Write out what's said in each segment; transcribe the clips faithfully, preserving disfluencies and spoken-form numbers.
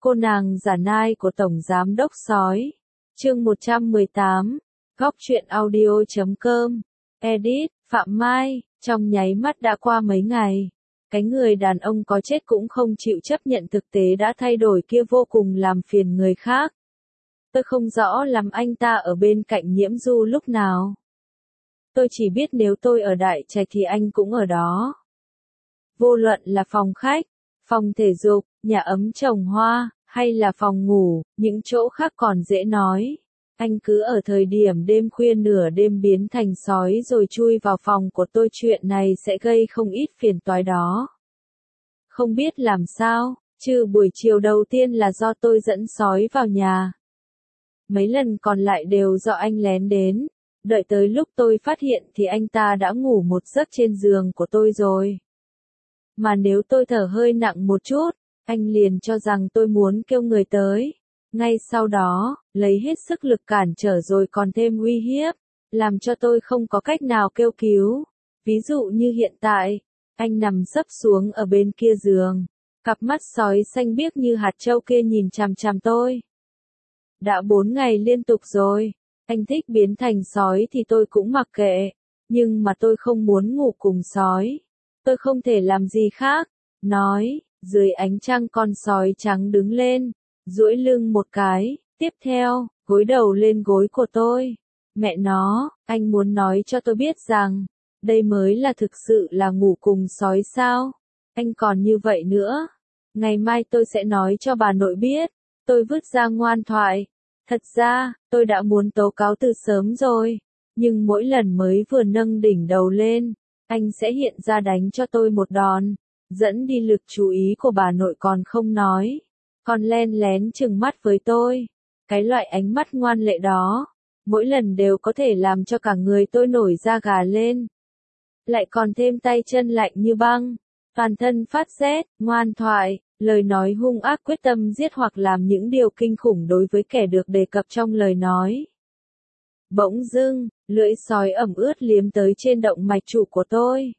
Cô nàng giả nai của Tổng Giám Đốc Sói. Chương một trăm mười tám. Góc truyện audio chấm com. Edit, Phạm Mai. Trong nháy mắt đã qua mấy ngày. Cái người đàn ông có chết cũng không chịu chấp nhận thực tế đã thay đổi kia vô cùng làm phiền người khác. Tôi không rõ lắm anh ta ở bên cạnh Nhiễm Du lúc nào. Tôi chỉ biết nếu tôi ở Đại Trạch thì anh cũng ở đó. Vô luận là phòng khách, phòng thể dục, nhà ấm trồng hoa, hay là phòng ngủ, những chỗ khác còn dễ nói. Anh cứ ở thời điểm đêm khuya nửa đêm biến thành sói rồi chui vào phòng của tôi, chuyện này sẽ gây không ít phiền toái đó. Không biết làm sao, trừ buổi chiều đầu tiên là do tôi dẫn sói vào nhà. Mấy lần còn lại đều do anh lén đến. Đợi tới lúc tôi phát hiện thì anh ta đã ngủ một giấc trên giường của tôi rồi. Mà nếu tôi thở hơi nặng một chút, anh liền cho rằng tôi muốn kêu người tới. Ngay sau đó, lấy hết sức lực cản trở rồi còn thêm uy hiếp, làm cho tôi không có cách nào kêu cứu. Ví dụ như hiện tại, anh nằm sấp xuống ở bên kia giường, cặp mắt sói xanh biếc như hạt trâu kia nhìn chằm chằm tôi. Đã bốn ngày liên tục rồi, anh thích biến thành sói thì tôi cũng mặc kệ, nhưng mà tôi không muốn ngủ cùng sói. Tôi không thể làm gì khác. Nói, dưới ánh trăng con sói trắng đứng lên, duỗi lưng một cái, tiếp theo, gối đầu lên gối của tôi. Mẹ nó, anh muốn nói cho tôi biết rằng, đây mới là thực sự là ngủ cùng sói sao? Anh còn như vậy nữa. Ngày mai tôi sẽ nói cho bà nội biết. Tôi vứt ra ngoan thoại. Thật ra, tôi đã muốn tố cáo từ sớm rồi. Nhưng mỗi lần mới vừa nâng đỉnh đầu lên, anh sẽ hiện ra đánh cho tôi một đòn. Dẫn đi lực chú ý của bà nội còn không nói. Còn len lén trừng mắt với tôi. Cái loại ánh mắt ngoan lệ đó, mỗi lần đều có thể làm cho cả người tôi nổi da gà lên. Lại còn thêm tay chân lạnh như băng, toàn thân phát rét, ngoan thoại, lời nói hung ác quyết tâm giết hoặc làm những điều kinh khủng đối với kẻ được đề cập trong lời nói. Bỗng dưng, lưỡi sói ẩm ướt liếm tới trên động mạch chủ của tôi.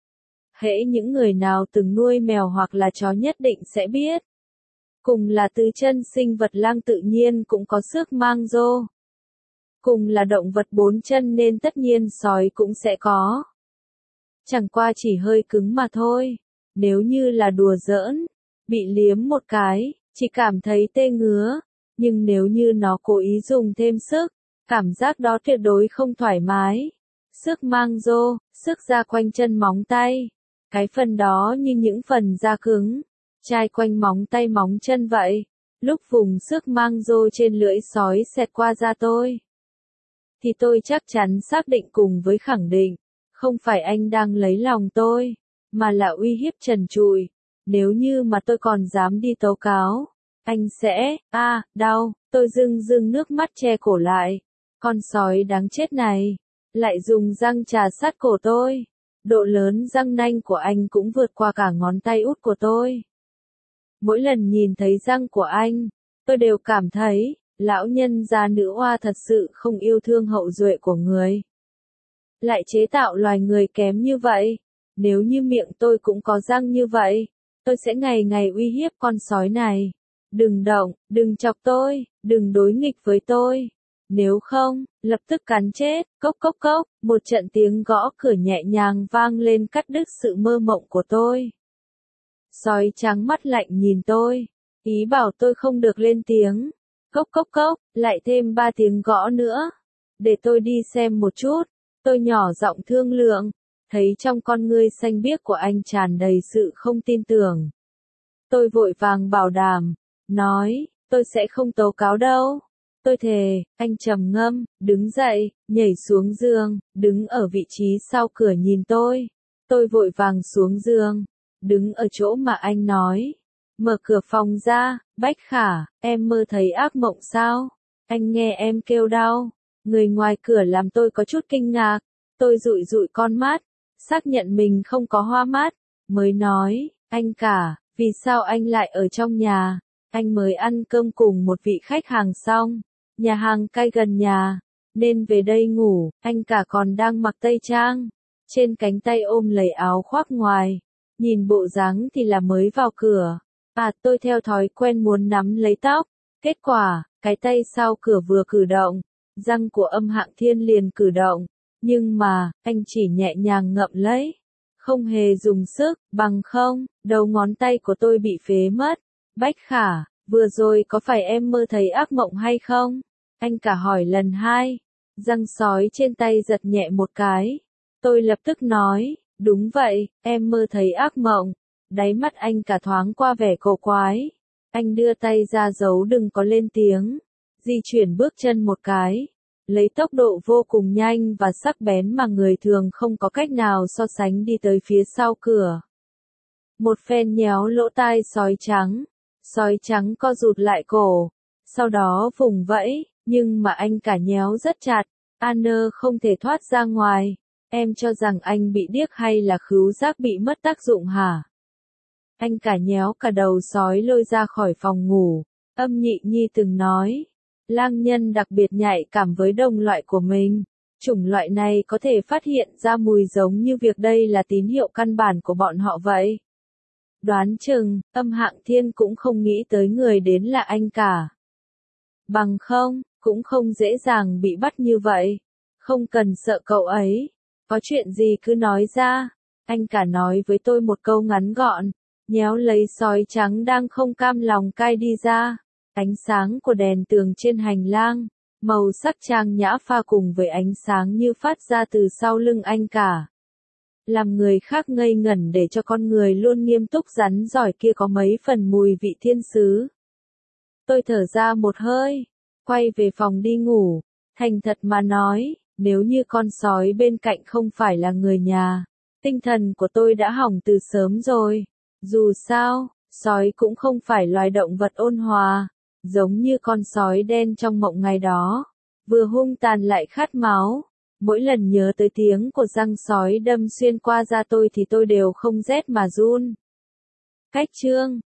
Hễ những người nào từng nuôi mèo hoặc là chó nhất định sẽ biết. Cùng là tứ chân sinh vật lang tự nhiên cũng có xước mang rô. Cùng là động vật bốn chân nên tất nhiên sói cũng sẽ có. Chẳng qua chỉ hơi cứng mà thôi. Nếu như là đùa giỡn, bị liếm một cái, chỉ cảm thấy tê ngứa. Nhưng nếu như nó cố ý dùng thêm sức, cảm giác đó tuyệt đối không thoải mái. Sức mang rô, sức ra quanh chân móng tay. Cái phần đó như những phần da cứng, chai quanh móng tay móng chân vậy. Lúc vùng sức mang rô trên lưỡi sói xẹt qua da tôi, thì tôi chắc chắn xác định cùng với khẳng định, không phải anh đang lấy lòng tôi, mà là uy hiếp trần trụi. Nếu như mà tôi còn dám đi tố cáo, anh sẽ, a à, đau, tôi rưng rưng nước mắt che cổ lại. Con sói đáng chết này, lại dùng răng trà sát cổ tôi. Độ lớn răng nanh của anh cũng vượt qua cả ngón tay út của tôi. Mỗi lần nhìn thấy răng của anh, tôi đều cảm thấy, lão nhân gia nữ oa thật sự không yêu thương hậu duệ của người. Lại chế tạo loài người kém như vậy. Nếu như miệng tôi cũng có răng như vậy, tôi sẽ ngày ngày uy hiếp con sói này. Đừng động, đừng chọc tôi, đừng đối nghịch với tôi. Nếu không, lập tức cắn chết. Cốc cốc cốc, một trận tiếng gõ cửa nhẹ nhàng vang lên cắt đứt sự mơ mộng của tôi. Sói trắng mắt lạnh nhìn tôi, ý bảo tôi không được lên tiếng. Cốc cốc cốc, lại thêm ba tiếng gõ nữa. Để tôi đi xem một chút. Tôi nhỏ giọng thương lượng, thấy trong con ngươi xanh biếc của anh tràn đầy sự không tin tưởng. Tôi vội vàng bảo đảm, nói, tôi sẽ không tố cáo đâu. Tôi thề. Anh trầm ngâm, đứng dậy, nhảy xuống giường, đứng ở vị trí sau cửa nhìn tôi. Tôi vội vàng xuống giường, đứng ở chỗ mà anh nói. Mở cửa phòng ra, Bách Khả, em mơ thấy ác mộng sao? Anh nghe em kêu đau. Người ngoài cửa làm tôi có chút kinh ngạc. Tôi dụi dụi con mắt, xác nhận mình không có hoa mắt, mới nói, anh Cả, vì sao anh lại ở trong nhà? Anh mới ăn cơm cùng một vị khách hàng xong, nhà hàng cay gần nhà, nên về đây ngủ. Anh Cả còn đang mặc tây trang, trên cánh tay ôm lấy áo khoác ngoài, nhìn bộ dáng thì là mới vào cửa. À, tôi theo thói quen muốn nắm lấy tóc. Kết quả, cái tay sau cửa vừa cử động, răng của Âm Hạng Thiên liền cử động. Nhưng mà, anh chỉ nhẹ nhàng ngậm lấy. Không hề dùng sức, bằng không, đầu ngón tay của tôi bị phế mất. Bách Khả, vừa rồi có phải em mơ thấy ác mộng hay không? Anh cả hỏi lần hai. Răng sói trên tay giật nhẹ một cái. Tôi lập tức nói, đúng vậy, em mơ thấy ác mộng. Đáy mắt anh cả thoáng qua vẻ cổ quái. Anh đưa tay ra giấu đừng có lên tiếng. Di chuyển bước chân một cái. Lấy tốc độ vô cùng nhanh và sắc bén mà người thường không có cách nào so sánh đi tới phía sau cửa. Một phen nhéo lỗ tai sói trắng. Sói trắng co rụt lại cổ. Sau đó vùng vẫy, nhưng mà anh cả nhéo rất chặt. Anna không thể thoát ra ngoài. Em cho rằng anh bị điếc hay là khứu giác bị mất tác dụng hả? Anh cả nhéo cả đầu sói lôi ra khỏi phòng ngủ. Âm Nhị Nhi từng nói, lang nhân đặc biệt nhạy cảm với đồng loại của mình. Chủng loại này có thể phát hiện ra mùi giống như việc đây là tín hiệu căn bản của bọn họ vậy. Đoán chừng, Âm Hạng Thiên cũng không nghĩ tới người đến là anh cả. Bằng không, cũng không dễ dàng bị bắt như vậy. Không cần sợ cậu ấy. Có chuyện gì cứ nói ra. Anh cả nói với tôi một câu ngắn gọn. Nhéo lấy sói trắng đang không cam lòng cai đi ra. Ánh sáng của đèn tường trên hành lang, màu sắc trang nhã pha cùng với ánh sáng như phát ra từ sau lưng anh cả. Làm người khác ngây ngẩn để cho con người luôn nghiêm túc rắn giỏi kia có mấy phần mùi vị thiên sứ. Tôi thở ra một hơi, quay về phòng đi ngủ. Thành thật mà nói, nếu như con sói bên cạnh không phải là người nhà, tinh thần của tôi đã hỏng từ sớm rồi. Dù sao, sói cũng không phải loài động vật ôn hòa, giống như con sói đen trong mộng ngày đó, vừa hung tàn lại khát máu. Mỗi lần nhớ tới tiếng của răng sói đâm xuyên qua da tôi thì tôi đều không rét mà run. Cách chương